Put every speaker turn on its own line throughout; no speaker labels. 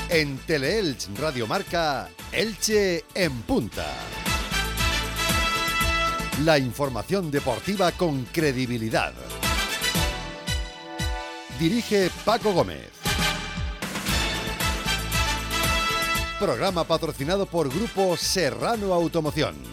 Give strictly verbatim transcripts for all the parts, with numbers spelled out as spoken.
En Teleelch Radio Marca, Elche en punta. La información deportiva con credibilidad. Dirige Paco Gómez. Programa patrocinado por Grupo Serrano Automoción.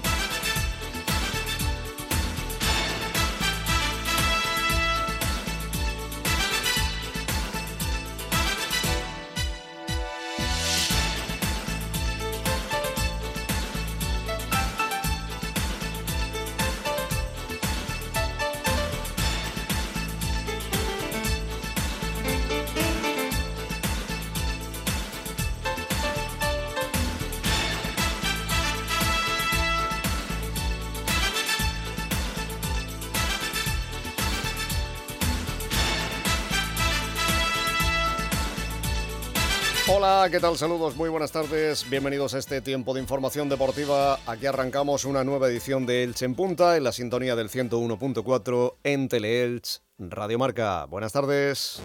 Hola, ¿qué tal? Saludos, muy buenas tardes. Bienvenidos a este tiempo de información deportiva. Aquí arrancamos una nueva edición de Elche en Punta, en la sintonía del ciento uno punto cuatro en Teleelch Radio Marca. Buenas tardes.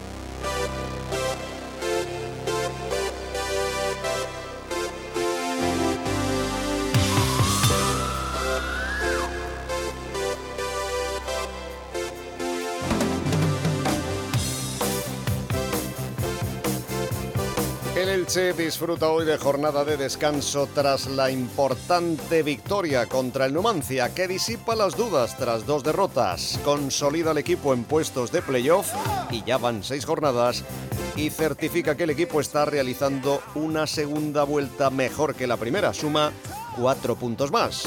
El Elche disfruta hoy de jornada de descanso tras la importante victoria contra el Numancia, que disipa las dudas tras dos derrotas, consolida al equipo en puestos de playoff y ya van seis jornadas y certifica que el equipo está realizando una segunda vuelta mejor que la primera, suma cuatro puntos más.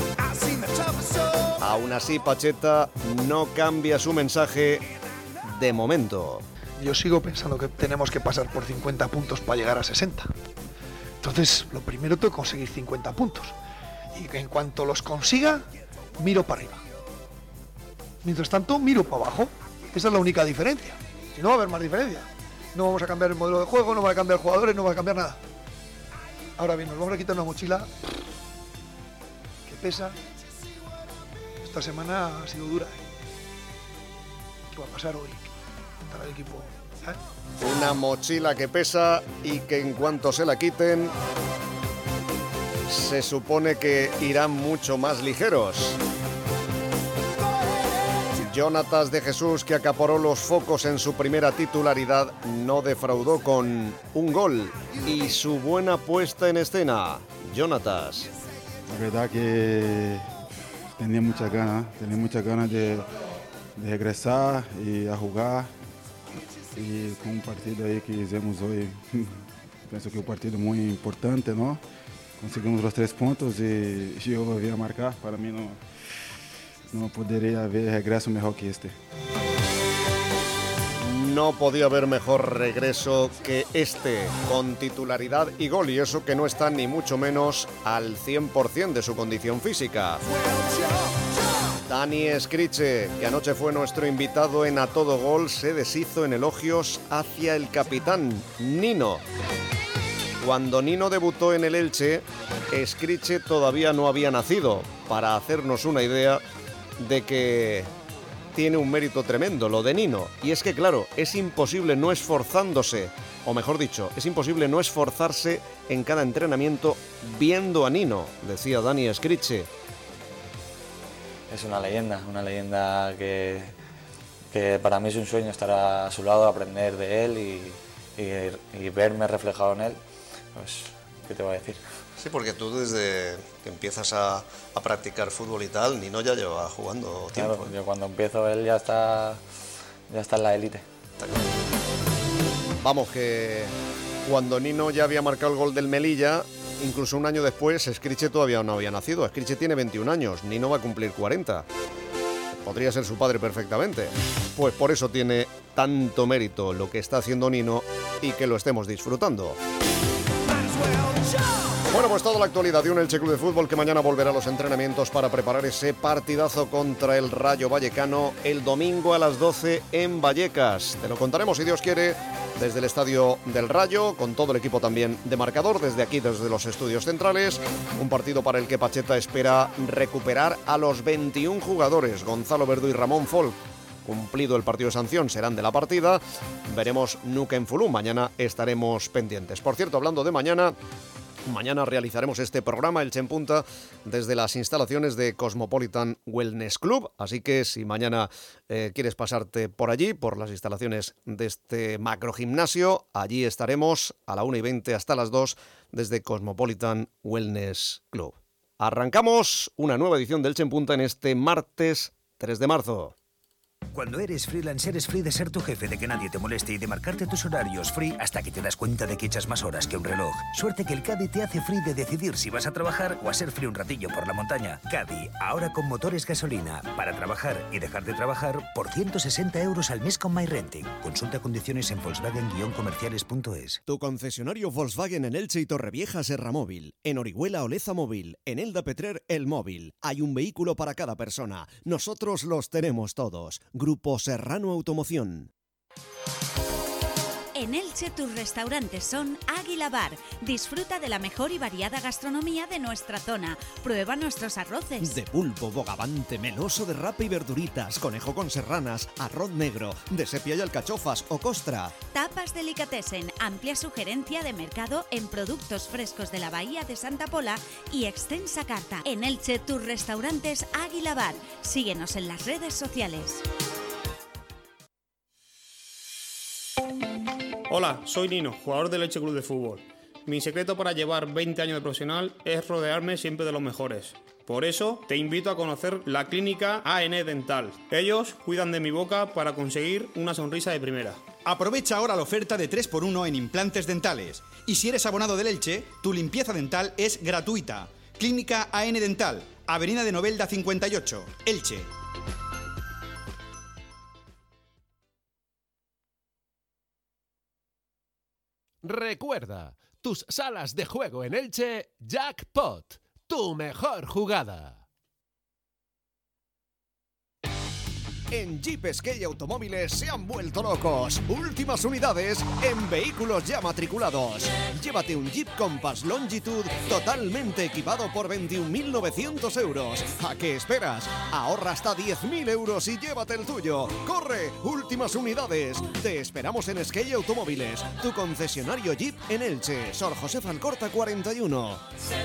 Aún así, Pacheta no cambia su mensaje de momento.
Yo sigo pensando que tenemos que pasar por cincuenta puntos para llegar a sesenta. Entonces, lo primero tengo que conseguir cincuenta puntos. Y que en cuanto los consiga, miro para arriba. Mientras tanto, miro para abajo. Esa es la única diferencia. Si no va a haber más diferencia. No vamos a cambiar el modelo de juego, no va a cambiar jugadores, no va a cambiar nada. Ahora bien, nos vamos a quitar una mochila que pesa. Esta semana ha sido dura. ¿Qué va a pasar hoy? Para el equipo, ¿eh?
Una mochila que pesa y que en cuanto se la quiten se supone que irán mucho más ligeros. Jonatas de Jesús, que acaparó los focos en su primera titularidad, no defraudó con un gol y su buena puesta en escena. Jonatas.
La verdad que tenía muchas ganas, tenía muchas ganas de, de regresar y a jugar. Y con un partido ahí que hicimos hoy, pienso que un partido muy importante, ¿no? Conseguimos los tres puntos y yo volví a marcar. Para mí no, no podría haber regreso mejor que este.
No podía haber mejor regreso que este, con titularidad y gol, y eso que no está ni mucho menos al cien por ciento de su condición física. Dani Escriche, que anoche fue nuestro invitado en A Todo Gol, se deshizo en elogios hacia el capitán Nino. Cuando Nino debutó en el Elche, Escriche todavía no había nacido, para hacernos una idea de que tiene un mérito tremendo lo de Nino. Y es que claro, es imposible no esforzándose, o mejor dicho, es imposible no esforzarse en cada entrenamiento viendo a Nino, decía Dani Escriche.
Es una leyenda, una leyenda que, que para mí es un sueño estar a su lado, aprender de él y, y, y verme reflejado en él. Pues, ¿qué te voy a decir?
Sí, porque tú desde que empiezas a, a practicar fútbol y tal, Nino ya lleva jugando tiempo.
Claro, yo cuando empiezo él ya está, ya está en la élite.
Vamos, que cuando Nino ya había marcado el gol del Melilla, incluso un año después, Escriche todavía no había nacido. Escriche tiene veintiún años, Nino va a cumplir cuarenta. Podría ser su padre perfectamente. Pues por eso tiene tanto mérito lo que está haciendo Nino y que lo estemos disfrutando. Bueno, pues toda la actualidad de un Elche Club de Fútbol que mañana volverá a los entrenamientos para preparar ese partidazo contra el Rayo Vallecano el domingo a las doce en Vallecas. Te lo contaremos, si Dios quiere, desde el Estadio del Rayo, con todo el equipo también de marcador, desde aquí, desde los estudios centrales. Un partido para el que Pacheta espera recuperar a los veintiún jugadores, Gonzalo Verdú y Ramón Folk. cumplido el partido de sanción, serán de la partida. Veremos Nukem Fulú, mañana estaremos pendientes. Por cierto, hablando de mañana, mañana realizaremos este programa, Elche en Punta, desde las instalaciones de Cosmopolitan Wellness Club, así que si mañana eh, quieres pasarte por allí, por las instalaciones de este macro gimnasio, allí estaremos a la una y veinte hasta las dos desde Cosmopolitan Wellness Club. Arrancamos una nueva edición de Elche en Punta en este martes tres de marzo.
Cuando eres freelance, eres free de ser tu jefe, de que nadie te moleste y de marcarte tus horarios free hasta que te das cuenta de que echas más horas que un reloj. Suerte que el Caddy te hace free de decidir si vas a trabajar o a ser free un ratillo por la montaña. Caddy, ahora con motores gasolina, para trabajar y dejar de trabajar por ciento sesenta euros al mes con MyRenting. Consulta condiciones en volkswagen guion comerciales punto es.
Tu concesionario Volkswagen en Elche y Torrevieja Serra Móvil, en Orihuela Oleza Móvil, en Elda Petrer El Móvil. Hay un vehículo para cada persona. Nosotros los tenemos todos. Grupo Serrano Automoción.
En Elche tus restaurantes son Águila Bar. Disfruta de la mejor y variada gastronomía de nuestra zona. Prueba nuestros arroces.
De pulpo, bogavante, meloso de rapa y verduritas, conejo con serranas, arroz negro, de sepia y alcachofas o costra.
Tapas Delicatessen, amplia sugerencia de mercado en productos frescos de la Bahía de Santa Pola y extensa carta. En Elche tus restaurantes Águila Bar. Síguenos en las redes sociales.
Hola, soy Nino, jugador del Elche Club de Fútbol. Mi secreto para llevar veinte años de profesional es rodearme siempre de los mejores. Por eso, te invito a conocer la clínica A N Dental. Ellos cuidan de mi boca para conseguir una sonrisa de primera.
Aprovecha ahora la oferta de tres por uno en implantes dentales. Y si eres abonado del Elche, tu limpieza dental es gratuita. Clínica A N Dental, Avenida de Novelda cincuenta y ocho, Elche.
Recuerda, tus salas de juego en Elche, Jackpot, tu mejor jugada.
En Jeep Skate Automóviles se han vuelto locos. Últimas unidades en vehículos ya matriculados. Llévate un Jeep Compass Longitude totalmente equipado por veintiún mil novecientos euros. ¿A qué esperas? Ahorra hasta diez mil euros y llévate el tuyo. ¡Corre! Últimas unidades. Te esperamos en Skate Automóviles, tu concesionario Jeep en Elche. Sor José Alcorta cuarenta y uno.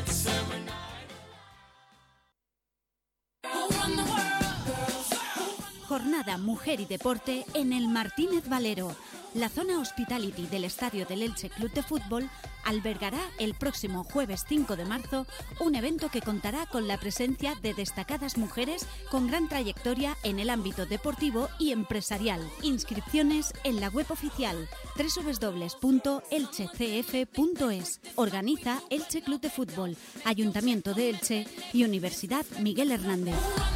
Jornada Mujer y Deporte en el Martínez Valero. La zona Hospitality del Estadio del Elche Club de Fútbol albergará el próximo jueves cinco de marzo un evento que contará con la presencia de destacadas mujeres con gran trayectoria en el ámbito deportivo y empresarial. Inscripciones en la web oficial doble u doble u doble u punto elche c f punto es. Organiza Elche Club de Fútbol, Ayuntamiento de Elche y Universidad Miguel Hernández.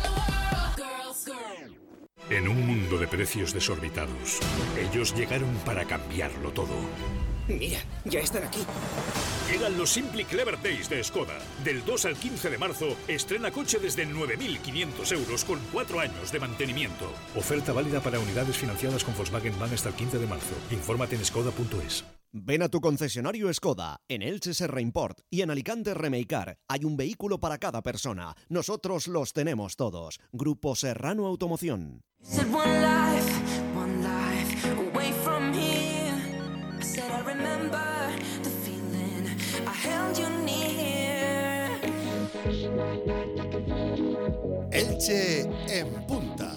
En un mundo de precios desorbitados, ellos llegaron para cambiarlo todo.
Mira, ya están aquí.
Llegan los Simply Clever Days de Skoda. Del dos al quince de marzo, estrena coche desde nueve mil quinientos euros con cuatro años de mantenimiento. Oferta válida para unidades financiadas con Volkswagen Bank hasta el quince de marzo. Infórmate en skoda punto es.
Ven a tu concesionario Skoda, en Elche Serra Import y en Alicante Remeicar. Hay un vehículo para cada persona. Nosotros los tenemos todos. Grupo Serrano Automoción. Elche en Punta.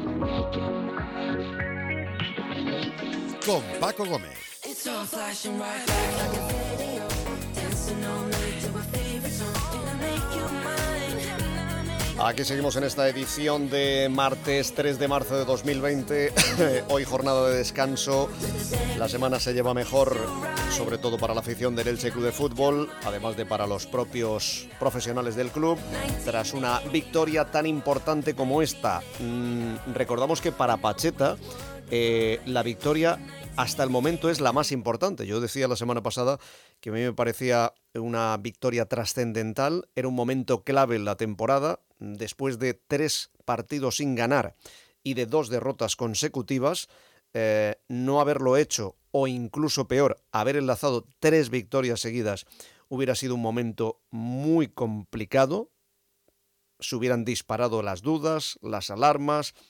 Con Paco Gómez.
Aquí seguimos en esta edición de martes tres de marzo de dos mil veinte. Hoy jornada de descanso. La semana se lleva mejor, sobre todo para la afición del Elche Club de Fútbol, además de para los propios profesionales del club, tras una victoria tan importante como esta. Mm, recordamos que para Pacheta eh, la victoria hasta el momento es la más importante. Yo decía la semana pasada que a mí me parecía una victoria trascendental, era un momento clave en la temporada, después de tres partidos sin ganar y de dos derrotas consecutivas, eh, no haberlo hecho o incluso peor, haber enlazado tres victorias seguidas hubiera sido un momento muy complicado. Se hubieran disparado las dudas, las alarmas,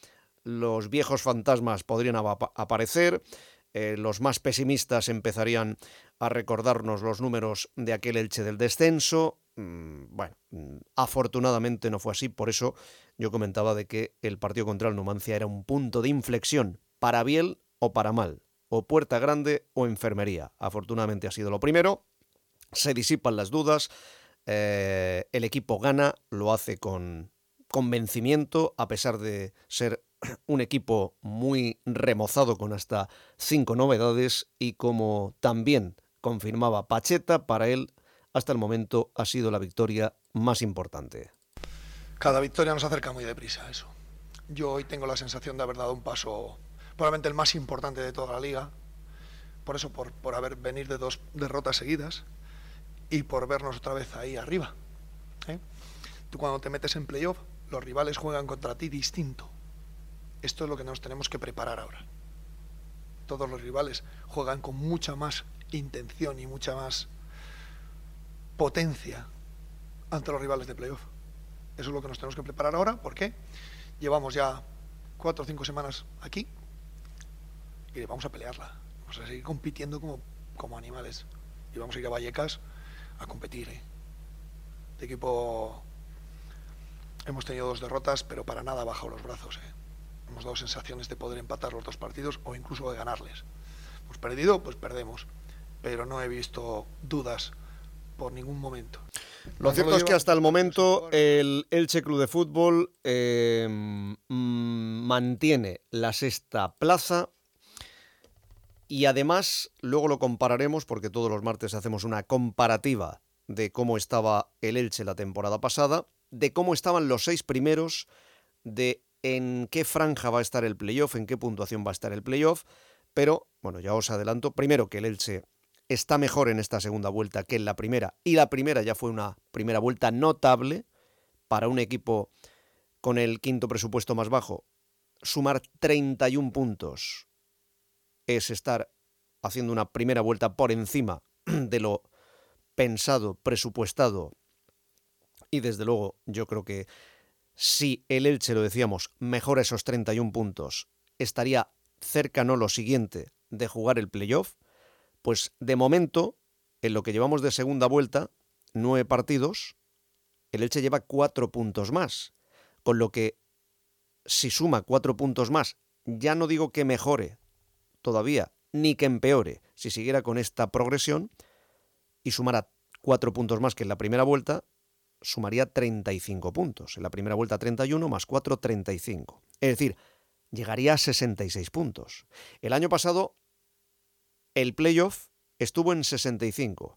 los viejos fantasmas podrían ap- aparecer, eh, los más pesimistas empezarían a recordarnos los números de aquel Elche del descenso. Mm, bueno, mm, afortunadamente no fue así, por eso yo comentaba de que el partido contra el Numancia era un punto de inflexión, para bien o para mal, o puerta grande o enfermería. Afortunadamente ha sido lo primero, se disipan las dudas, eh, el equipo gana, lo hace con convencimiento, a pesar de ser un equipo muy remozado con hasta cinco novedades, y como también confirmaba Pacheta, para él hasta el momento ha sido la victoria más importante.
Cada victoria nos acerca muy deprisa, eso. Yo hoy tengo la sensación de haber dado un paso, probablemente el más importante de toda la liga, por eso, por, por haber venir de dos derrotas seguidas y por vernos otra vez ahí arriba, ¿eh? Tú cuando te metes en playoff, los rivales juegan contra ti distinto. Esto es lo que nos tenemos que preparar ahora. Todos los rivales juegan con mucha más intención y mucha más potencia ante los rivales de playoff. Eso es lo que nos tenemos que preparar ahora, porque llevamos ya cuatro o cinco semanas aquí y vamos a pelearla. Vamos a seguir compitiendo como, como animales. Y vamos a ir a Vallecas a competir, ¿eh? De equipo hemos tenido dos derrotas, pero para nada bajado los brazos, ¿eh? Hemos dado sensaciones de poder empatar los dos partidos o incluso de ganarles. Hemos perdido, pues perdemos, pero no he visto dudas por ningún momento.
Lo cierto es que hasta el momento el Elche Club de Fútbol eh, mmm, mantiene la sexta plaza, y además luego lo compararemos, porque todos los martes hacemos una comparativa de cómo estaba el Elche la temporada pasada, de cómo estaban los seis primeros, de en qué franja va a estar el playoff, en qué puntuación va a estar el playoff. Pero, bueno, ya os adelanto, primero que el Elche está mejor en esta segunda vuelta que en la primera, y la primera ya fue una primera vuelta notable para un equipo con el quinto presupuesto más bajo. Sumar treinta y un puntos es estar haciendo una primera vuelta por encima de lo pensado, presupuestado, y desde luego yo creo que si el Elche, lo decíamos, mejora esos treinta y un puntos, estaría cercano lo siguiente de jugar el playoff. Pues de momento, en lo que llevamos de segunda vuelta, nueve partidos, el Elche lleva cuatro puntos más, con lo que si suma cuatro puntos más, ya no digo que mejore todavía, ni que empeore, si siguiera con esta progresión y sumara cuatro puntos más que en la primera vuelta, sumaría treinta y cinco puntos. En la primera vuelta treinta y uno más cuatro, treinta y cinco. Es decir, llegaría a sesenta y seis puntos. El año pasado el playoff estuvo en sesenta y cinco.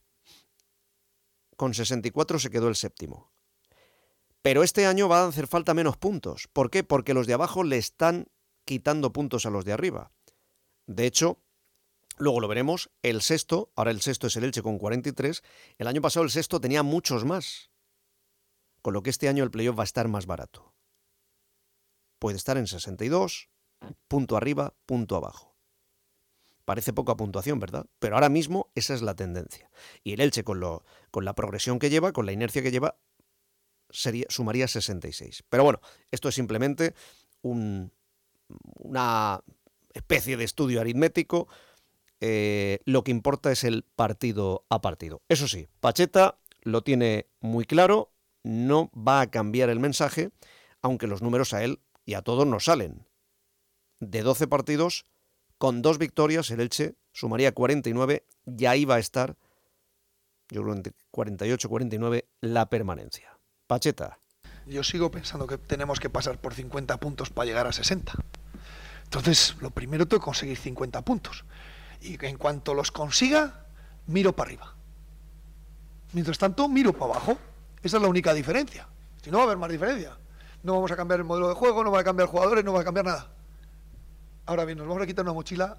Con sesenta y cuatro se quedó el séptimo. Pero este año va a hacer falta menos puntos. ¿Por qué? Porque los de abajo le están quitando puntos a los de arriba. De hecho, luego lo veremos, el sexto, ahora el sexto es el Elche con cuarenta y tres, el año pasado el sexto tenía muchos más. Con lo que este año el playoff va a estar más barato. Puede estar en sesenta y dos, punto arriba, punto abajo. Parece poca puntuación, ¿verdad? Pero ahora mismo esa es la tendencia. Y el Elche, con, lo, con la progresión que lleva, con la inercia que lleva, sería, sumaría sesenta y seis. Pero bueno, esto es simplemente un, una especie de estudio aritmético. Eh, lo que importa es el partido a partido. Eso sí, Pacheta lo tiene muy claro, no va a cambiar el mensaje, aunque los números a él y a todos nos salen. De doce partidos, con dos victorias, el Elche sumaría cuarenta y nueve, y ahí va a estar, yo creo entre cuarenta y ocho y cuarenta y nueve, la permanencia. Pacheta.
Yo sigo pensando que tenemos que pasar por cincuenta puntos para llegar a sesenta. Entonces, lo primero tengo que conseguir cincuenta puntos. Y en cuanto los consiga, miro para arriba. Mientras tanto, miro para abajo. Esa es la única diferencia. Si no, va a haber más diferencia. No vamos a cambiar el modelo de juego, no va a cambiar jugadores, no va a cambiar nada. Ahora bien, nos vamos a quitar una mochila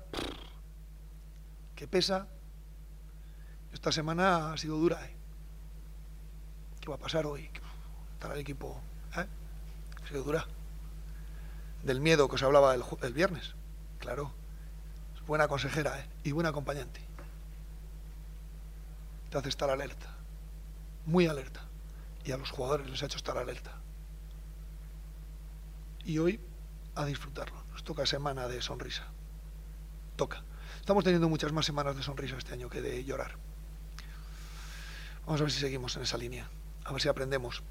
que pesa. Esta semana ha sido dura, ¿eh? ¿Qué va a pasar hoy? Estará el equipo, ¿eh? Ha sido dura. Del miedo que os hablaba el, el viernes. Claro. Es buena consejera, ¿eh? Y buena acompañante. Te hace estar alerta. Muy alerta. Y a los jugadores les ha hecho estar alerta. Y hoy a disfrutarlo. Nos toca semana de sonrisa. Toca. Estamos teniendo muchas más semanas de sonrisa este año que de llorar. Vamos a ver si seguimos en esa línea. A ver si aprendemos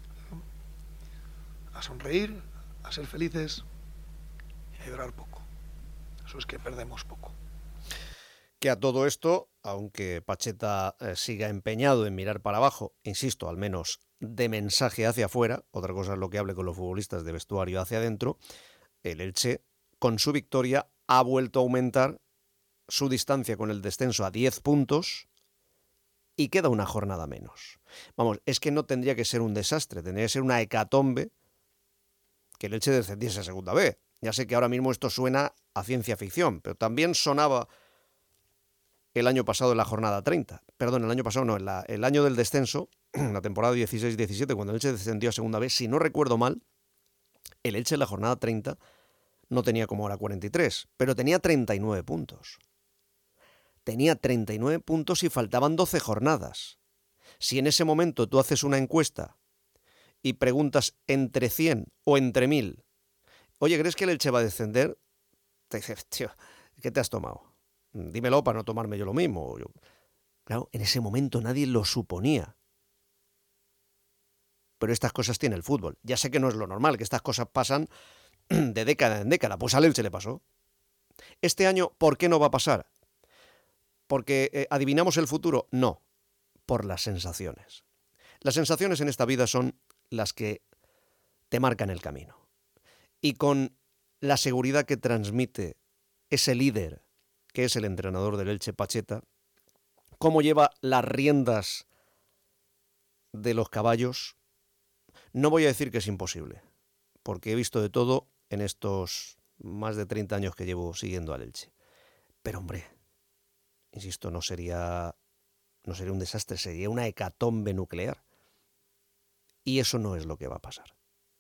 a sonreír, a ser felices y a llorar poco. Eso es que perdemos poco.
Que a todo esto, aunque Pacheta eh, siga empeñado en mirar para abajo, insisto, al menos de mensaje hacia afuera, otra cosa es lo que hable con los futbolistas de vestuario hacia adentro, el Elche, con su victoria, ha vuelto a aumentar su distancia con el descenso a diez puntos y queda una jornada menos. Vamos, es que no tendría que ser un desastre, tendría que ser una hecatombe que el Elche descendiese a segunda B. Ya sé que ahora mismo esto suena a ciencia ficción, pero también sonaba el año pasado en la jornada treinta. Perdón, el año pasado no, en la, el año del descenso, la temporada dieciséis diecisiete, cuando el Elche descendió a segunda B, si no recuerdo mal, el Elche en la jornada treinta no tenía como ahora cuarenta y tres, pero tenía treinta y nueve puntos. Tenía treinta y nueve puntos y faltaban doce jornadas. Si en ese momento tú haces una encuesta y preguntas entre cien o entre mil, oye, ¿crees que el Elche va a descender? Te dices, tío, ¿qué te has tomado? Dímelo para no tomarme yo lo mismo. Yo... Claro, en ese momento nadie lo suponía. Pero estas cosas tiene el fútbol. Ya sé que no es lo normal, que estas cosas pasan de década en década. Pues al Elche le pasó. Este año, ¿por qué no va a pasar? ¿Porque eh, adivinamos el futuro? No, por las sensaciones. Las sensaciones en esta vida son las que te marcan el camino. Y con la seguridad que transmite ese líder, que es el entrenador del Elche, Pacheta, cómo lleva las riendas de los caballos, no voy a decir que es imposible, porque he visto de todo en estos más de treinta años que llevo siguiendo al Elche. Pero hombre, insisto, no sería, no sería un desastre, sería una hecatombe nuclear. Y eso no es lo que va a pasar.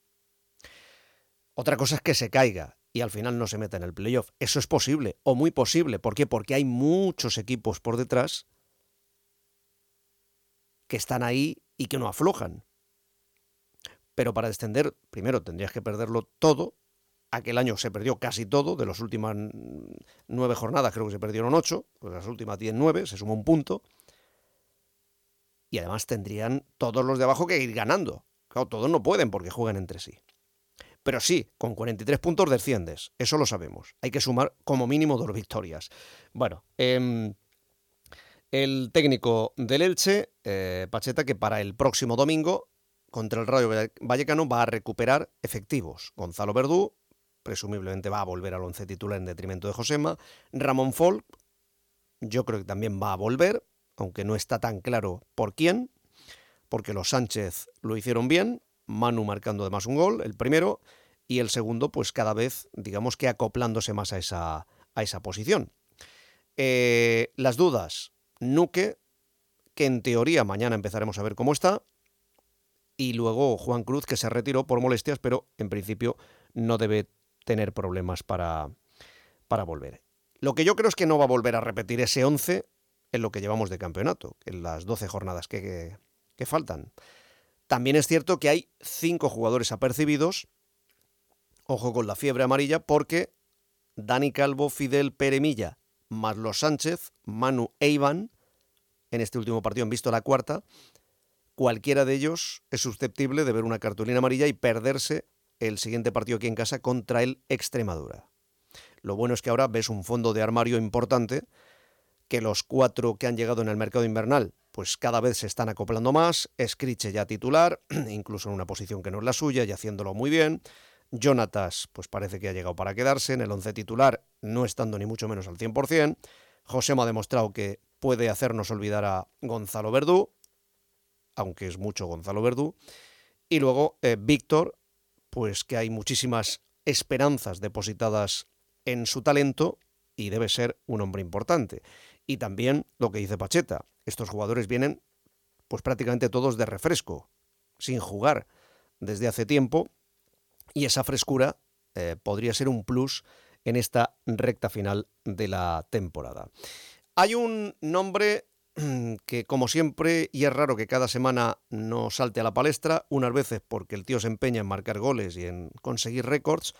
Otra cosa es que se caiga y al final no se meta en el playoff. Eso es posible, o muy posible. ¿Por qué? Porque hay muchos equipos por detrás que están ahí y que no aflojan. Pero para descender, primero tendrías que perderlo todo. Aquel año se perdió casi todo. De las últimas nueve jornadas creo que se perdieron ocho. Pues las últimas diez, nueve, se suma un punto. Y además tendrían todos los de abajo que ir ganando. Claro, todos no pueden porque juegan entre sí. Pero sí, con cuarenta y tres puntos desciendes. Eso lo sabemos. Hay que sumar como mínimo dos victorias. Bueno, eh, el técnico del Elche, eh, Pacheta, que para el próximo domingo contra el Rayo Vallecano va a recuperar efectivos. Gonzalo Verdú, presumiblemente va a volver al once titular en detrimento de Josema. Ramón Folk, yo creo que también va a volver, aunque no está tan claro por quién, porque los Sánchez lo hicieron bien, Manu marcando además un gol, el primero, y el segundo pues cada vez, digamos que acoplándose más a esa, a esa posición. Eh, las dudas, Nuque, que en teoría mañana empezaremos a ver cómo está, y luego Juan Cruz, que se retiró por molestias, pero en principio no debe tener problemas para, para volver. Lo que yo creo es que no va a volver a repetir ese once en lo que llevamos de campeonato, en las doce jornadas que, que, que faltan. También es cierto que hay cinco jugadores apercibidos, ojo con la fiebre amarilla, porque Dani Calvo, Fidel, Pere Milla, más los Sánchez, Manu e Iván, en este último partido han visto la cuarta, cualquiera de ellos es susceptible de ver una cartulina amarilla y perderse el siguiente partido aquí en casa contra el Extremadura. Lo bueno es que ahora ves un fondo de armario importante, que los cuatro que han llegado en el mercado invernal pues cada vez se están acoplando más. Escriche ya titular, incluso en una posición que no es la suya y haciéndolo muy bien. Jonatas pues parece que ha llegado para quedarse en el once titular, no estando ni mucho menos al cien por ciento. Josema ha demostrado que puede hacernos olvidar a Gonzalo Verdú, aunque es mucho Gonzalo Verdú. Y luego eh, Víctor, pues que hay muchísimas esperanzas depositadas en su talento y debe ser un hombre importante. Y también lo que dice Pacheta, estos jugadores vienen pues prácticamente todos de refresco, sin jugar desde hace tiempo, y esa frescura eh, podría ser un plus en esta recta final de la temporada. Hay un nombre que, como siempre, y es raro que cada semana no salte a la palestra, unas veces porque el tío se empeña en marcar goles y en conseguir récords,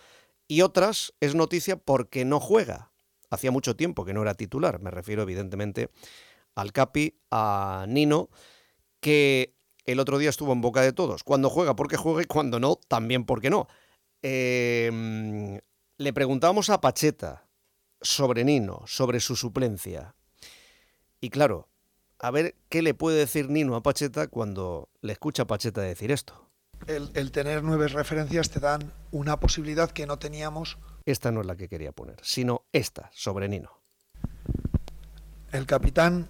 y otras es noticia porque no juega. Hacía mucho tiempo que no era titular, me refiero evidentemente al Capi, a Nino, que el otro día estuvo en boca de todos. Cuando juega porque juega y cuando no, también porque no. Eh, le preguntábamos a Pacheta sobre Nino, sobre su suplencia. Y claro, a ver qué le puede decir Nino a Pacheta cuando le escucha a Pacheta decir esto.
El, el tener nueve referencias te dan una posibilidad que no teníamos.
Esta no es la que quería poner, sino esta, sobre Nino.
El capitán...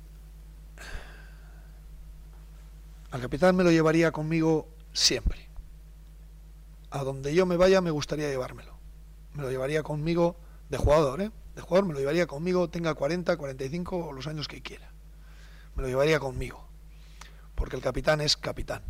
Al capitán me lo llevaría conmigo siempre. A donde yo me vaya me gustaría llevármelo. Me lo llevaría conmigo de jugador, ¿eh? De jugador me lo llevaría conmigo, tenga cuarenta, cuarenta y cinco o los años que quiera. Me lo llevaría conmigo. Porque el capitán es capitán.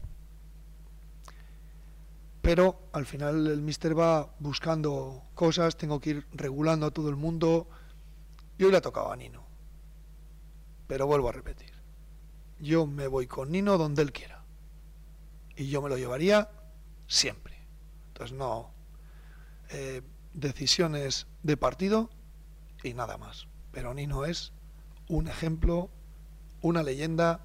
Pero al final el míster va buscando cosas, tengo que ir regulando a todo el mundo. Yo le ha tocado a Nino. Pero vuelvo a repetir. Yo me voy con Nino donde él quiera. Y yo me lo llevaría siempre. Entonces no... Eh, decisiones de partido y nada más. Pero Nino es un ejemplo, una leyenda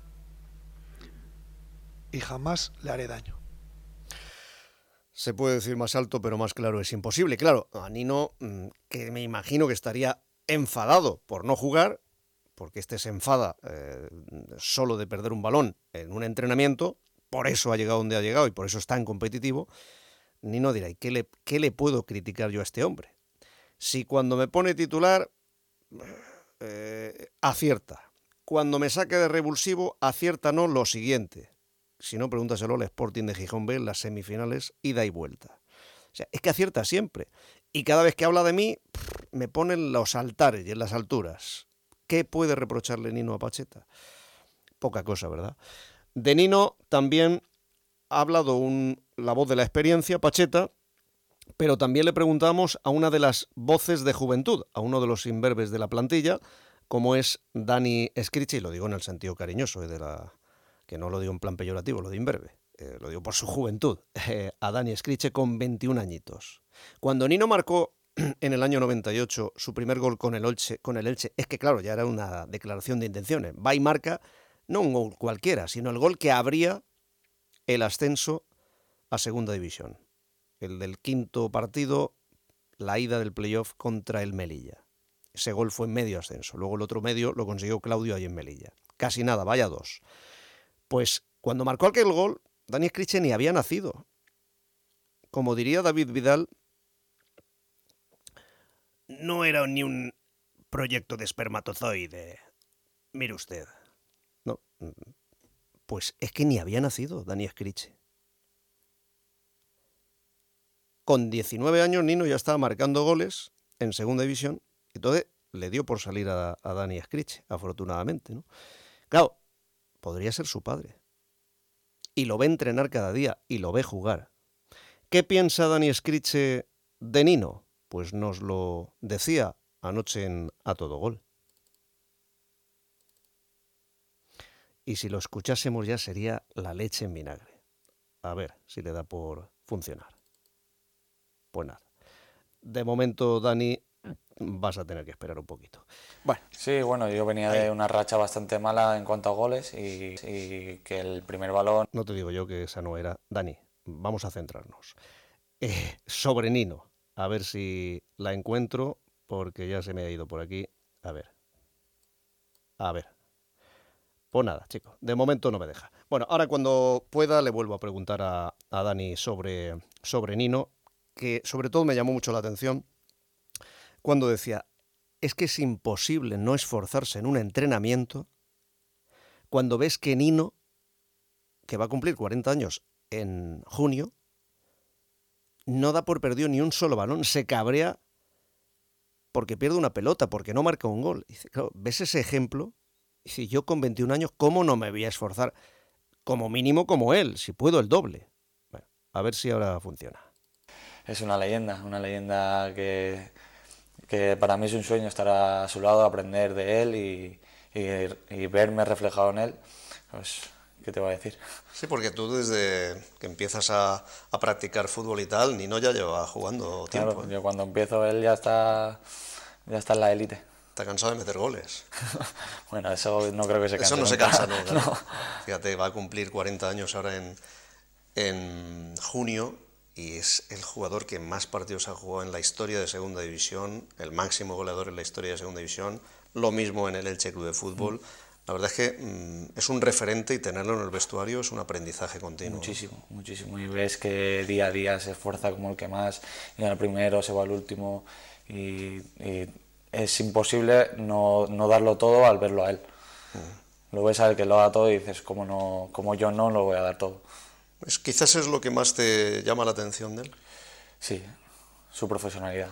y jamás le haré daño.
Se puede decir más alto, pero más claro es imposible. Claro, a Nino, que me imagino que estaría enfadado por no jugar, porque este se enfada eh, solo de perder un balón en un entrenamiento, por eso ha llegado donde ha llegado y por eso es tan competitivo. Nino dirá, ¿y qué le, qué le puedo criticar yo a este hombre? Si cuando me pone titular, eh, acierta. Cuando me saque de revulsivo, acierta no lo siguiente. Si no, pregúntaselo al Sporting de Gijón B en las semifinales, ida y vuelta. O sea, es que acierta siempre. Y cada vez que habla de mí, me pone en los altares y en las alturas. ¿Qué puede reprocharle Nino a Pacheta? Poca cosa, ¿verdad? De Nino también ha hablado un, la voz de la experiencia, Pacheta, pero también le preguntamos a una de las voces de juventud, a uno de los imberbes de la plantilla, como es Dani Escriche, y lo digo en el sentido cariñoso, eh, de la, que no lo digo en plan peyorativo, lo de imberbe, eh, lo digo por su juventud, eh, a Dani Escriche con veintiún añitos. Cuando Nino marcó en el año noventa y ocho su primer gol con el Elche, con el Elche, es que claro, ya era una declaración de intenciones. Va y marca, no un gol cualquiera, sino el gol que abría el ascenso a segunda división. El del quinto partido, la ida del playoff contra el Melilla. Ese gol fue en medio ascenso. Luego el otro medio lo consiguió Claudio ahí en Melilla. Casi nada, vaya dos. Pues cuando marcó aquel gol, Dani Escriche ni había nacido. Como diría David Vidal, no era ni un proyecto de espermatozoide. Mire usted. No, pues es que ni había nacido Dani Escriche. Con diecinueve años Nino ya estaba marcando goles en segunda división, entonces le dio por salir a, a Dani Escriche, afortunadamente, ¿no? Claro, podría ser su padre. Y lo ve entrenar cada día y lo ve jugar. ¿Qué piensa Dani Escriche de Nino? Pues nos lo decía anoche en A Todo Gol. Y si lo escuchásemos ya sería la leche en vinagre. A ver si le da por funcionar. Pues nada. De momento, Dani, vas a tener que esperar un poquito. Bueno.
Sí, bueno, yo venía de una racha bastante mala en cuanto a goles y, y que el primer balón...
No te digo yo que esa no era. Dani, vamos a centrarnos. Eh, sobre Nino. A ver si la encuentro, porque ya se me ha ido por aquí. A ver. A ver. Pues nada, chicos, de momento no me deja. Bueno, ahora cuando pueda le vuelvo a preguntar a, a Dani sobre, sobre Nino, que sobre todo me llamó mucho la atención cuando decía, es que es imposible no esforzarse en un entrenamiento cuando ves que Nino, que va a cumplir cuarenta años en junio, no da por perdido ni un solo balón, se cabrea porque pierde una pelota, porque no marca un gol. Dice, claro, ¿ves ese ejemplo? Dice, yo con veintiún años, ¿cómo no me voy a esforzar? Como mínimo como él, si puedo el doble. Bueno, a ver si ahora funciona.
Es una leyenda, una leyenda que, que para mí es un sueño estar a su lado, aprender de él y, y, y verme reflejado en él. Pues ¿qué te voy a decir?
Sí, porque tú desde que empiezas a, a practicar fútbol y tal, Nino ya lleva jugando tiempo.
Claro,
¿eh?
yo cuando empiezo él ya está, ya está en la élite.
Está cansado de meter goles.
Bueno, eso no creo que se canse.
Eso no
nunca.
se cansa nunca. ¿no?
No.
Fíjate, va a cumplir cuarenta años ahora en, en junio y es el jugador que más partidos ha jugado en la historia de Segunda División, el máximo goleador en la historia de Segunda División, lo mismo en el Elche Club de Fútbol. Mm. La verdad es que mm, es un referente y tenerlo en el vestuario es un aprendizaje continuo.
Muchísimo, muchísimo. Y ves que día a día se esfuerza como el que más, llega al primero, se va al último y... y es imposible no, no darlo todo al verlo a él. Mm. Lo ves a él que lo da todo y dices, como no, como yo no lo voy a dar todo.
Es, quizás es lo que más te llama la atención de él.
Sí, su profesionalidad.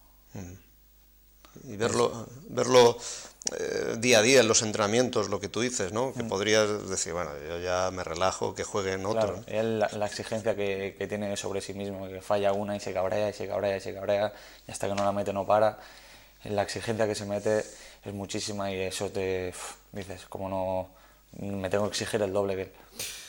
Mm. Y verlo, verlo eh, día a día en los entrenamientos, lo que tú dices, ¿no? Que mm. podrías decir, bueno, yo ya me relajo, que jueguen otro.
Claro, él, la, la exigencia que, que tiene sobre sí mismo, que falla una y se cabrea, y se cabrea, y se cabrea, y hasta que no la mete no para. La exigencia que se mete es muchísima y eso te uf, dices, como no me tengo que exigir el doble que él.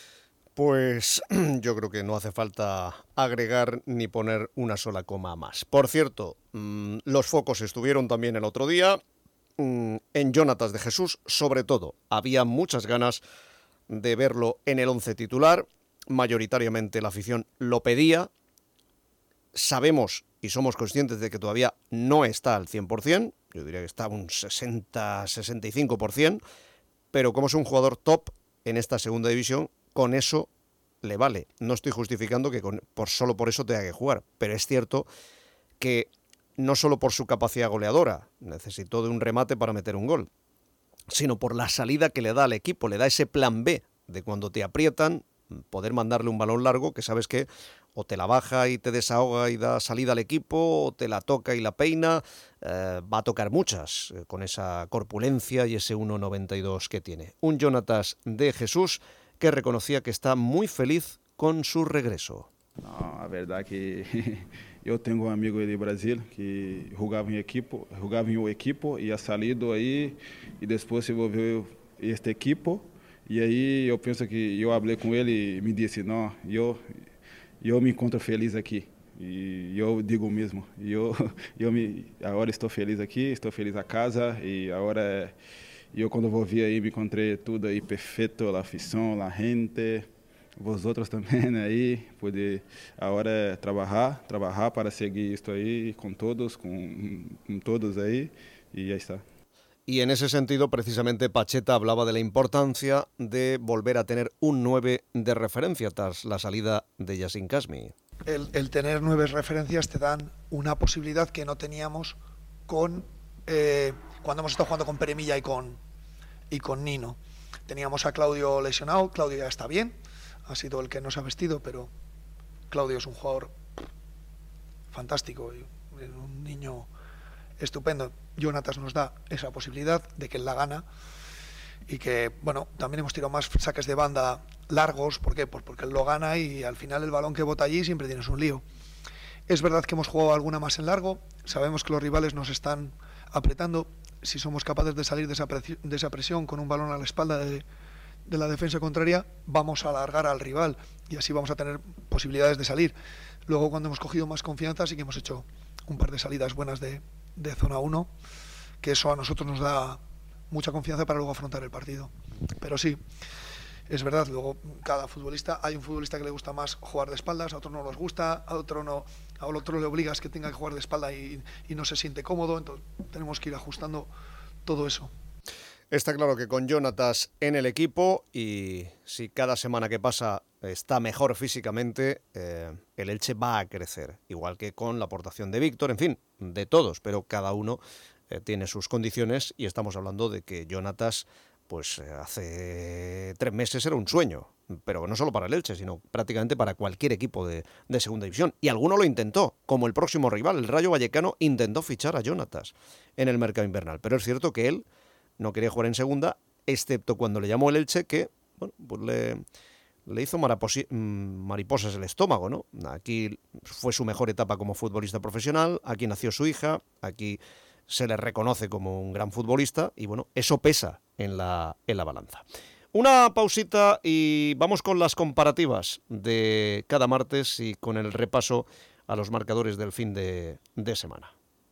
Pues yo creo que no hace falta agregar ni poner una sola coma más. Por cierto, mmm, los focos estuvieron también el otro día mmm, en Jonatas de Jesús, sobre todo. Había muchas ganas de verlo en el once titular, mayoritariamente la afición lo pedía. Sabemos y somos conscientes de que todavía no está al cien por ciento, yo diría que está a un sesenta a sesenta y cinco por ciento, pero como es un jugador top en esta segunda división, con eso le vale. No estoy justificando que con, por solo por eso tenga que jugar, pero es cierto que no solo por su capacidad goleadora, necesitó de un remate para meter un gol, sino por la salida que le da al equipo, le da ese plan B de cuando te aprietan, poder mandarle un balón largo que sabes que o te la baja y te desahoga y da salida al equipo, o te la toca y la peina, eh, va a tocar muchas eh, con esa corpulencia y ese uno noventa y dos que tiene. Un Jonatas de Jesús que reconocía que está muy feliz con su regreso.
No, a verdade que eu tenho um amigo de Brasil que jogava em equipo, jogava em um equipo e ha salido aí e depois se envolveu este equipo e aí eu penso que eu falei com ele e me disse, não, eu eu me encontro feliz aqui e eu digo mesmo, eu eu me agora estou feliz aqui, estou feliz a casa e agora eu quando vou vir aí me encontrei tudo aí perfeito, a afição, a gente, vosotros também aí, poder agora trabalhar, trabalhar para seguir isto aí com todos, com, com todos aí y ya está.
Y en ese sentido, precisamente, Pacheta hablaba de la importancia de volver a tener un nueve de referencia tras la salida de Yacine Kasmi.
El, el tener nueve referencias te dan una posibilidad que no teníamos con eh, cuando hemos estado jugando con Peremilla y con, y con Nino. Teníamos a Claudio lesionado, Claudio ya está bien, ha sido el que nos ha vestido, pero Claudio es un jugador fantástico y un niño estupendo. Jonatas nos da esa posibilidad de que él la gana y que, bueno, también hemos tirado más saques de banda largos. ¿Por qué? Pues porque él lo gana y al final el balón que bota allí siempre tienes un lío. Es verdad que hemos jugado alguna más en largo, sabemos que los rivales nos están apretando. Si somos capaces de salir de esa, presión, de esa presión con un balón a la espalda de, de la defensa contraria, vamos a alargar al rival y así vamos a tener posibilidades de salir. Luego, cuando hemos cogido más confianza, sí que hemos hecho un par de salidas buenas de, de zona uno, que eso a nosotros nos da mucha confianza para luego afrontar el partido. Pero sí, es verdad, luego cada futbolista, hay un futbolista que le gusta más jugar de espaldas, a otro no les gusta, a otro no, a otro le obligas que tenga que jugar de espalda y, y no se siente cómodo, entonces tenemos que ir ajustando todo eso.
Está claro que con Jonatas en el equipo y si cada semana que pasa está mejor físicamente, eh, el Elche va a crecer, igual que con la aportación de Víctor, en fin, de todos, pero cada uno eh, tiene sus condiciones y estamos hablando de que Jonatas pues eh, hace tres meses era un sueño, pero no solo para el Elche, sino prácticamente para cualquier equipo de, de segunda división. Y alguno lo intentó, como el próximo rival, el Rayo Vallecano intentó fichar a Jonatas en el mercado invernal, pero es cierto que él no quería jugar en segunda, excepto cuando le llamó el Elche, que bueno, pues le, le hizo mariposi- mariposas el estómago, ¿no? Aquí fue su mejor etapa como futbolista profesional, aquí nació su hija, aquí se le reconoce como un gran futbolista y bueno, eso pesa en la, en la balanza. Una pausita y vamos con las comparativas de cada martes y con el repaso a los marcadores del fin de, de semana.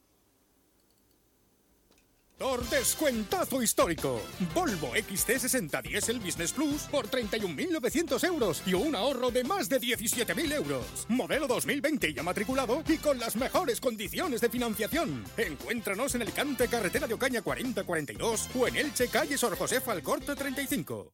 Descuentazo histórico. Volvo X C sesenta Diesel Business Plus por treinta y un mil novecientos euros y un ahorro de más de diecisiete mil euros. Modelo dos mil veinte ya matriculado y con las mejores condiciones de financiación. Encuéntranos en Alicante, carretera de Ocaña cuarenta cuarenta y dos o en Elche, calle Sor Josefa Alcorte treinta y cinco.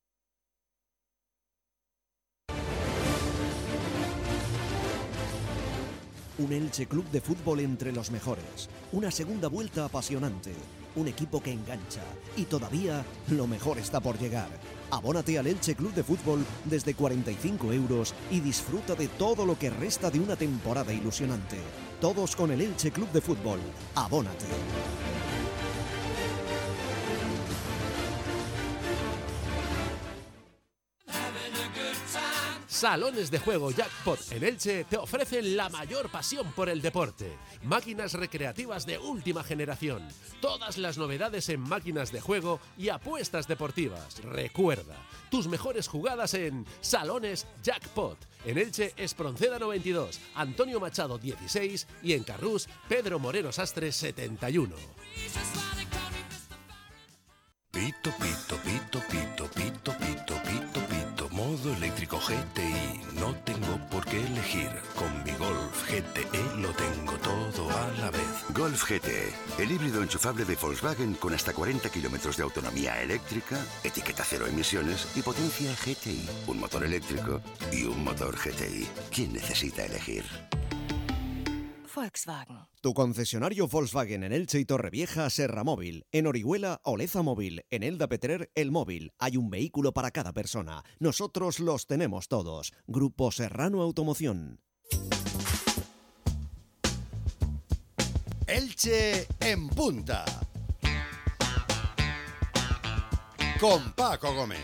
Un Elche Club de Fútbol entre los mejores. Una segunda vuelta apasionante. Un equipo que engancha. Y todavía lo mejor está por llegar. Abónate al Elche Club de Fútbol desde cuarenta y cinco euros y disfruta de todo lo que resta de una temporada ilusionante. Todos con el Elche Club de Fútbol. Abónate.
Salones de juego Jackpot en Elche te ofrecen la mayor pasión por el deporte. Máquinas recreativas de última generación. Todas las novedades en máquinas de juego y apuestas deportivas. Recuerda, tus mejores jugadas en Salones Jackpot. En Elche, Espronceda noventa y dos, Antonio Machado dieciséis y en Carrús, Pedro Moreno Sastre setenta y uno.
Pito, pito, pito, pito, pito, pito, pito, pito. Modo eléctrico G T I. No tengo por qué elegir. Con mi Golf G T E lo tengo todo a la vez.
Golf G T E, el híbrido enchufable de Volkswagen con hasta cuarenta kilómetros de autonomía eléctrica, etiqueta cero emisiones y potencia G T I. Un motor eléctrico y un motor G T I. ¿Quién necesita elegir?
Volkswagen. Tu concesionario Volkswagen en Elche y Torrevieja, Serra Móvil. En Orihuela, Oleza Móvil. En Elda Petrer, El Móvil. Hay un vehículo para cada persona. Nosotros los tenemos todos. Grupo Serrano Automoción.
Elche en punta. Con Paco Gómez.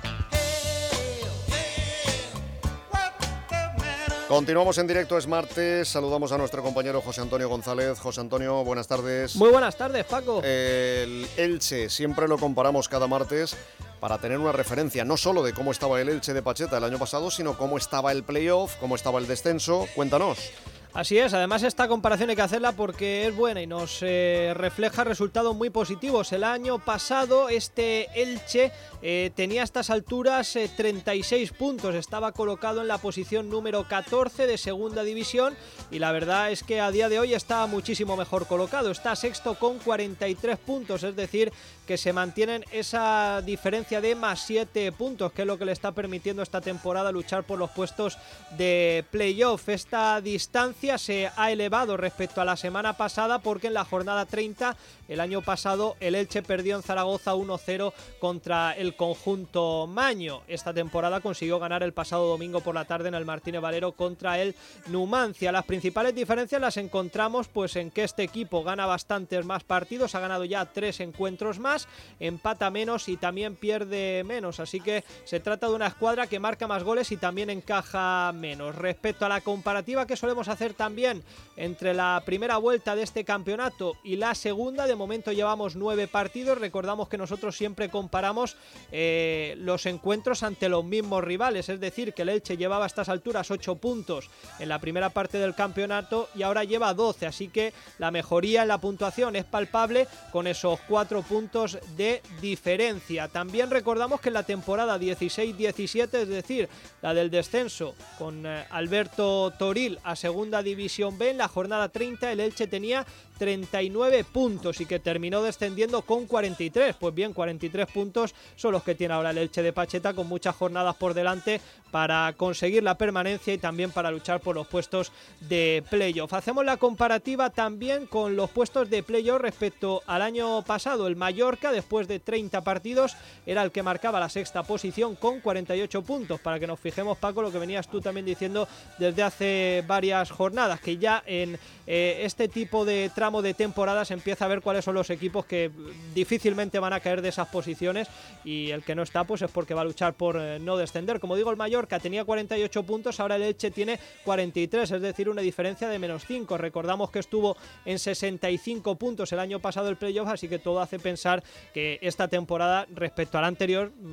Continuamos en directo, es martes, saludamos a nuestro compañero José Antonio González. José Antonio, buenas tardes.
Muy buenas tardes, Paco.
El Elche, siempre lo comparamos cada martes para tener una referencia, no solo de cómo estaba el Elche de Pacheta el año pasado, sino cómo estaba el playoff, cómo estaba el descenso. Cuéntanos.
Así es, además esta comparación hay que hacerla porque es buena y nos eh, refleja resultados muy positivos. El año pasado este Elche eh, tenía a estas alturas eh, treinta y seis puntos, estaba colocado en la posición número catorce de segunda división y la verdad es que a día de hoy está muchísimo mejor colocado, está sexto con cuarenta y tres puntos, es decir que se mantienen esa diferencia de más siete puntos, que es lo que le está permitiendo esta temporada luchar por los puestos de playoff. Esta distancia se ha elevado respecto a la semana pasada porque en la jornada treinta el año pasado el Elche perdió en Zaragoza uno cero contra el conjunto maño. Esta temporada consiguió ganar el pasado domingo por la tarde en el Martínez Valero contra el Numancia. Las principales diferencias las encontramos pues en que este equipo gana bastantes más partidos, ha ganado ya tres encuentros más, empata menos y también pierde menos, así que se trata de una escuadra que marca más goles y también encaja menos. Respecto a la comparativa que solemos hacer también entre la primera vuelta de este campeonato y la segunda, de momento llevamos nueve partidos. Recordamos que nosotros siempre comparamos eh, los encuentros ante los mismos rivales, es decir, que el Elche llevaba a estas alturas ocho puntos en la primera parte del campeonato y ahora lleva doce, así que la mejoría en la puntuación es palpable con esos cuatro puntos de diferencia. También recordamos que en la temporada dieciséis diecisiete, es decir, la del descenso con eh, Alberto Toril a segunda división B, en la jornada treinta el Elche tenía treinta y nueve puntos y que terminó descendiendo con cuarenta y tres. Pues bien, cuarenta y tres puntos son los que tiene ahora el Elche de Pacheta, con muchas jornadas por delante para conseguir la permanencia y también para luchar por los puestos de playoff. Hacemos la comparativa también con los puestos de playoff respecto al año pasado. El Mallorca, después de treinta partidos, era el que marcaba la sexta posición con cuarenta y ocho puntos. Para que nos fijemos, Paco, lo que venías tú también diciendo desde hace varias jornadas, que ya en eh, este tipo de tramo de temporadas empieza a ver cuáles son los equipos que difícilmente van a caer de esas posiciones y el que no está pues es porque va a luchar por eh, no descender. Como digo, el Mallorca tenía cuarenta y ocho puntos, ahora el Elche tiene cuarenta y tres, es decir, una diferencia de menos cinco. Recordamos que estuvo en sesenta y cinco puntos el año pasado el playoff, así que todo hace pensar que esta temporada respecto a la anterior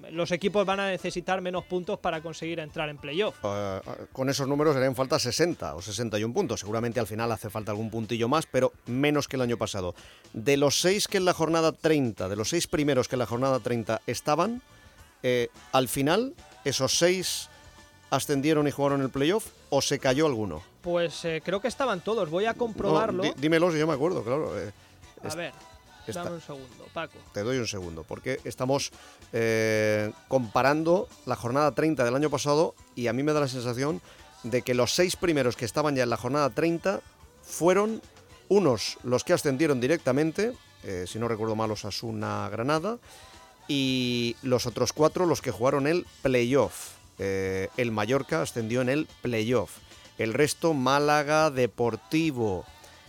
los equipos van a necesitar menos puntos para conseguir entrar en playoff.
Uh, con esos números harían falta sesenta o sesenta y un puntos. Seguramente al final hace falta algún puntillo más, pero menos que el año pasado. De los seis que en la jornada treinta, de los seis primeros que en la jornada treinta estaban, eh, al final, esos seis ascendieron y jugaron el playoff, ¿o se cayó alguno?
Pues eh, creo que estaban todos, voy a comprobarlo.
No, dí, dímelo si yo me acuerdo, claro. Eh,
a ver, está, dame un segundo, Paco.
Te doy un segundo, porque estamos eh, comparando la jornada treinta del año pasado y a mí me da la sensación de que los seis primeros que estaban ya en la jornada treinta fueron unos los que ascendieron directamente, eh, si no recuerdo mal, Osasuna, Granada, y los otros cuatro los que jugaron el playoff. Eh, el Mallorca ascendió en el playoff. El resto, Málaga, Deportivo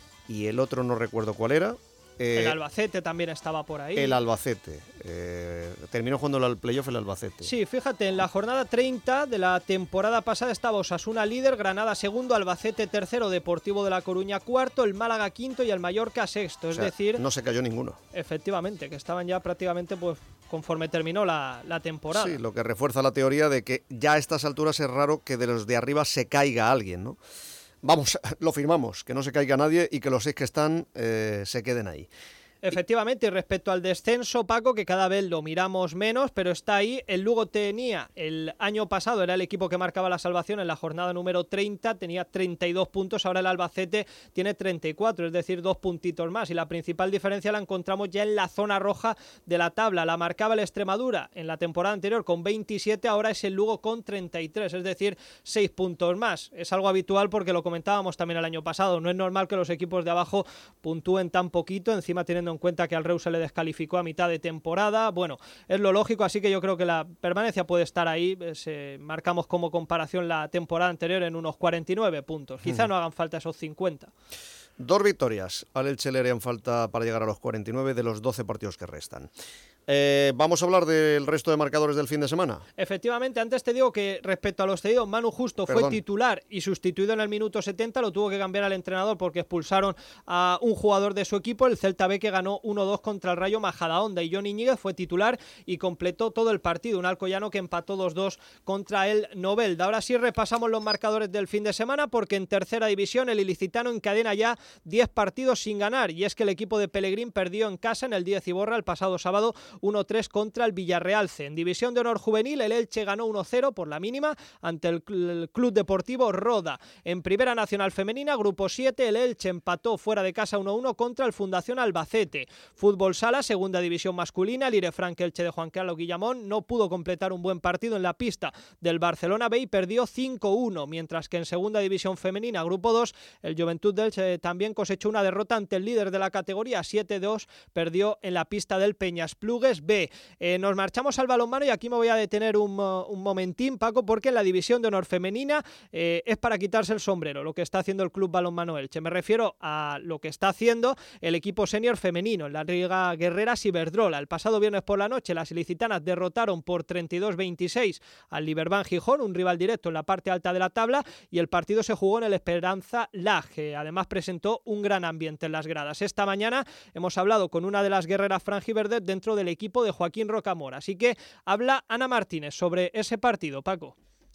y el otro no recuerdo cuál era.
Eh, el Albacete también estaba por ahí.
El Albacete. Eh, terminó jugando el playoff el Albacete.
Sí, fíjate, en la jornada treinta de la temporada pasada estaba Osasuna líder, Granada segundo, Albacete tercero, Deportivo de La Coruña cuarto, el Málaga quinto y el Mallorca sexto. Es
o sea,
decir,
no se cayó ninguno.
Efectivamente, que estaban ya prácticamente pues conforme terminó la, la temporada.
Sí, lo que refuerza la teoría de que ya a estas alturas es raro que de los de arriba se caiga alguien, ¿no? Vamos, lo firmamos, que no se caiga nadie y que los seis que están eh, se queden ahí.
Efectivamente, y respecto al descenso, Paco, que cada vez lo miramos menos, pero está ahí. El Lugo tenía, el año pasado era el equipo que marcaba la salvación en la jornada número treinta, tenía treinta y dos puntos, ahora el Albacete tiene treinta y cuatro, es decir, dos puntitos más, y la principal diferencia la encontramos ya en la zona roja de la tabla. La marcaba el Extremadura en la temporada anterior con veintisiete, ahora es el Lugo con treinta y tres, es decir, seis puntos más. Es algo habitual porque lo comentábamos también el año pasado, no es normal que los equipos de abajo puntúen tan poquito, encima teniendo en cuenta que al Reus se le descalificó a mitad de temporada. Bueno, es lo lógico, así que yo creo que la permanencia puede estar ahí. Se, marcamos como comparación la temporada anterior en unos cuarenta y nueve puntos. Quizá no hagan falta esos cincuenta.
Dos victorias al Elche le harían falta para llegar a los cuarenta y nueve de los doce partidos que restan. Eh, ¿Vamos a hablar del resto de marcadores del fin de semana?
Efectivamente, antes te digo que respecto a los cedidos, Manu Justo
Perdón.
fue titular y sustituido en el minuto setenta, lo tuvo que cambiar al entrenador porque expulsaron a un jugador de su equipo, el Celta B, que ganó uno dos contra el Rayo Majadahonda, y Johnny Ñíguez fue titular y completó todo el partido, un alcoyano que empató dos dos contra el Novelda. Ahora sí repasamos los marcadores del fin de semana, porque en tercera división el ilicitano encadena ya diez partidos sin ganar, y es que el equipo de Pellegrín perdió en casa en el Díez Iborra el pasado sábado uno tres contra el Villarreal C. En División de Honor Juvenil, el Elche ganó uno cero por la mínima ante el, el Club Deportivo Roda. En Primera Nacional Femenina, Grupo siete, el Elche empató fuera de casa uno uno contra el Fundación Albacete. Fútbol Sala, Segunda División Masculina, el Irefranque Elche de Juan Carlos Guillamón no pudo completar un buen partido en la pista del Barcelona B y perdió cinco uno, mientras que en Segunda División Femenina, Grupo dos, el Juventud del Elche también cosechó una derrota ante el líder de la categoría, siete dos, perdió en la pista del Peñasplugues B. Eh, nos marchamos al balonmano y aquí me voy a detener un, un momentín, Paco, porque en la División de Honor Femenina eh, es para quitarse el sombrero lo que está haciendo el Club Balonmano Elche. Me refiero a lo que está haciendo el equipo senior femenino en la Liga Guerreras Iberdrola. El pasado viernes por la noche las ilicitanas derrotaron por treinta y dos veintiséis al Liberbank Gijón, un rival directo en la parte alta de la tabla, y el partido se jugó en el Esperanza Laje. Además presentó un gran ambiente en las gradas. Esta mañana hemos hablado con una de las guerreras franjiverdes dentro del equipo de Joaquín Rocamora. Así que habla Ana Martínez sobre ese partido, Paco.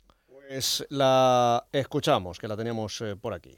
Pues la escuchamos, que la teníamos eh, por aquí.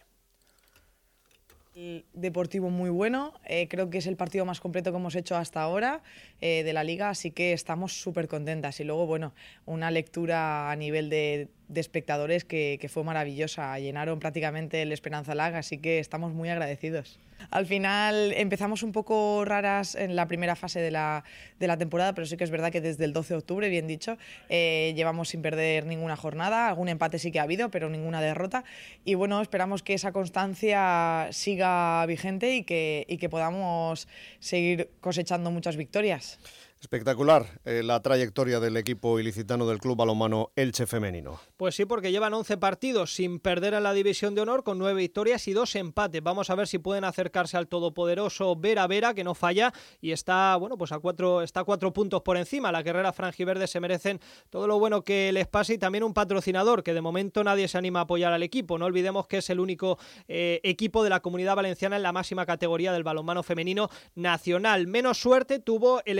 El deportivo muy bueno, eh, creo que es el partido más completo que hemos hecho hasta ahora eh, de la liga, así que estamos súper contentas. Y luego, bueno, una lectura a nivel de, de espectadores que, que fue maravillosa, llenaron prácticamente el Esperanza Lag, así que estamos muy agradecidos. Al final empezamos un poco raras en la primera fase de la, de la temporada, pero sí que es verdad que desde el doce de octubre, bien dicho, eh, llevamos sin perder ninguna jornada, algún empate sí que ha habido, pero ninguna derrota. Y bueno, esperamos que esa constancia siga vigente y que, y que podamos seguir cosechando muchas victorias.
Espectacular eh, la trayectoria del equipo ilicitano del Club Balonmano Elche Femenino.
Pues sí, porque llevan once partidos sin perder en la División de Honor, con nueve victorias y dos empates. Vamos a ver si pueden acercarse al todopoderoso Vera Vera, que no falla y está, bueno, pues a cuatro, está a cuatro puntos por encima. Las guerreras franjiverdes se merecen todo lo bueno que les pase, y también un patrocinador que de momento nadie se anima a apoyar al equipo. No olvidemos que es el único eh, equipo de la Comunidad Valenciana en la máxima categoría del balonmano femenino nacional. Menos suerte tuvo el equipo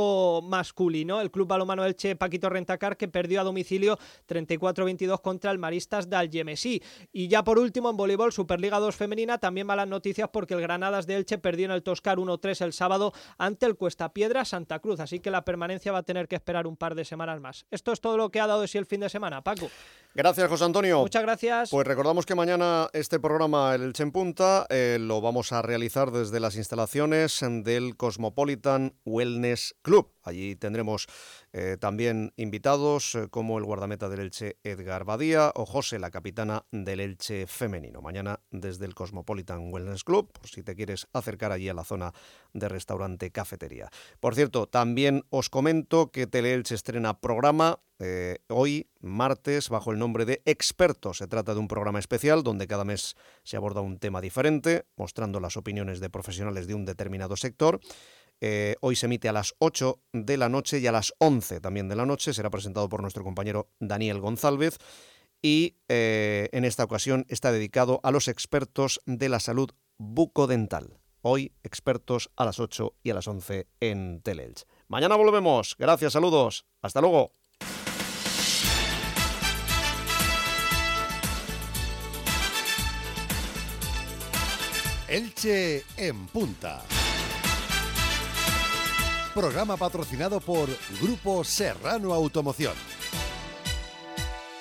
balonmano masculino. El Club Balonmano Elche Paquito Rentacar, que perdió a domicilio treinta y cuatro a veintidós contra el Maristas de Algemesí. Y ya por último, en voleibol, Superliga dos femenina, también malas noticias porque el Granadas de Elche perdió en el Toscar uno tres el sábado ante el Cuestapiedra Santa Cruz. Así que la permanencia va a tener que esperar un par de semanas más. Esto es todo lo que ha dado de sí el fin de semana, Paco.
Gracias, José Antonio.
Muchas gracias.
Pues recordamos que mañana este programa, el Elche en Punta, eh, lo vamos a realizar desde las instalaciones del Cosmopolitan Wellness Club. Allí tendremos eh, también invitados eh, como el guardameta del Elche, Edgar Badía, o José, la capitana del Elche femenino. Mañana desde el Cosmopolitan Wellness Club, por si te quieres acercar allí a la zona de restaurante cafetería. Por cierto, también os comento que Teleelche estrena programa eh, hoy, martes, bajo el nombre de Expertos. Se trata de un programa especial donde cada mes se aborda un tema diferente, mostrando las opiniones de profesionales de un determinado sector. Eh, hoy se emite a las ocho de la noche y a las once también de la noche. Será presentado por nuestro compañero Daniel González y eh, en esta ocasión está dedicado a los expertos de la salud bucodental. Hoy, Expertos a las ocho y a las once en Teleelche. Mañana volvemos. Gracias, saludos. Hasta luego.
Elche en Punta. Programa patrocinado por Grupo Serrano Automoción.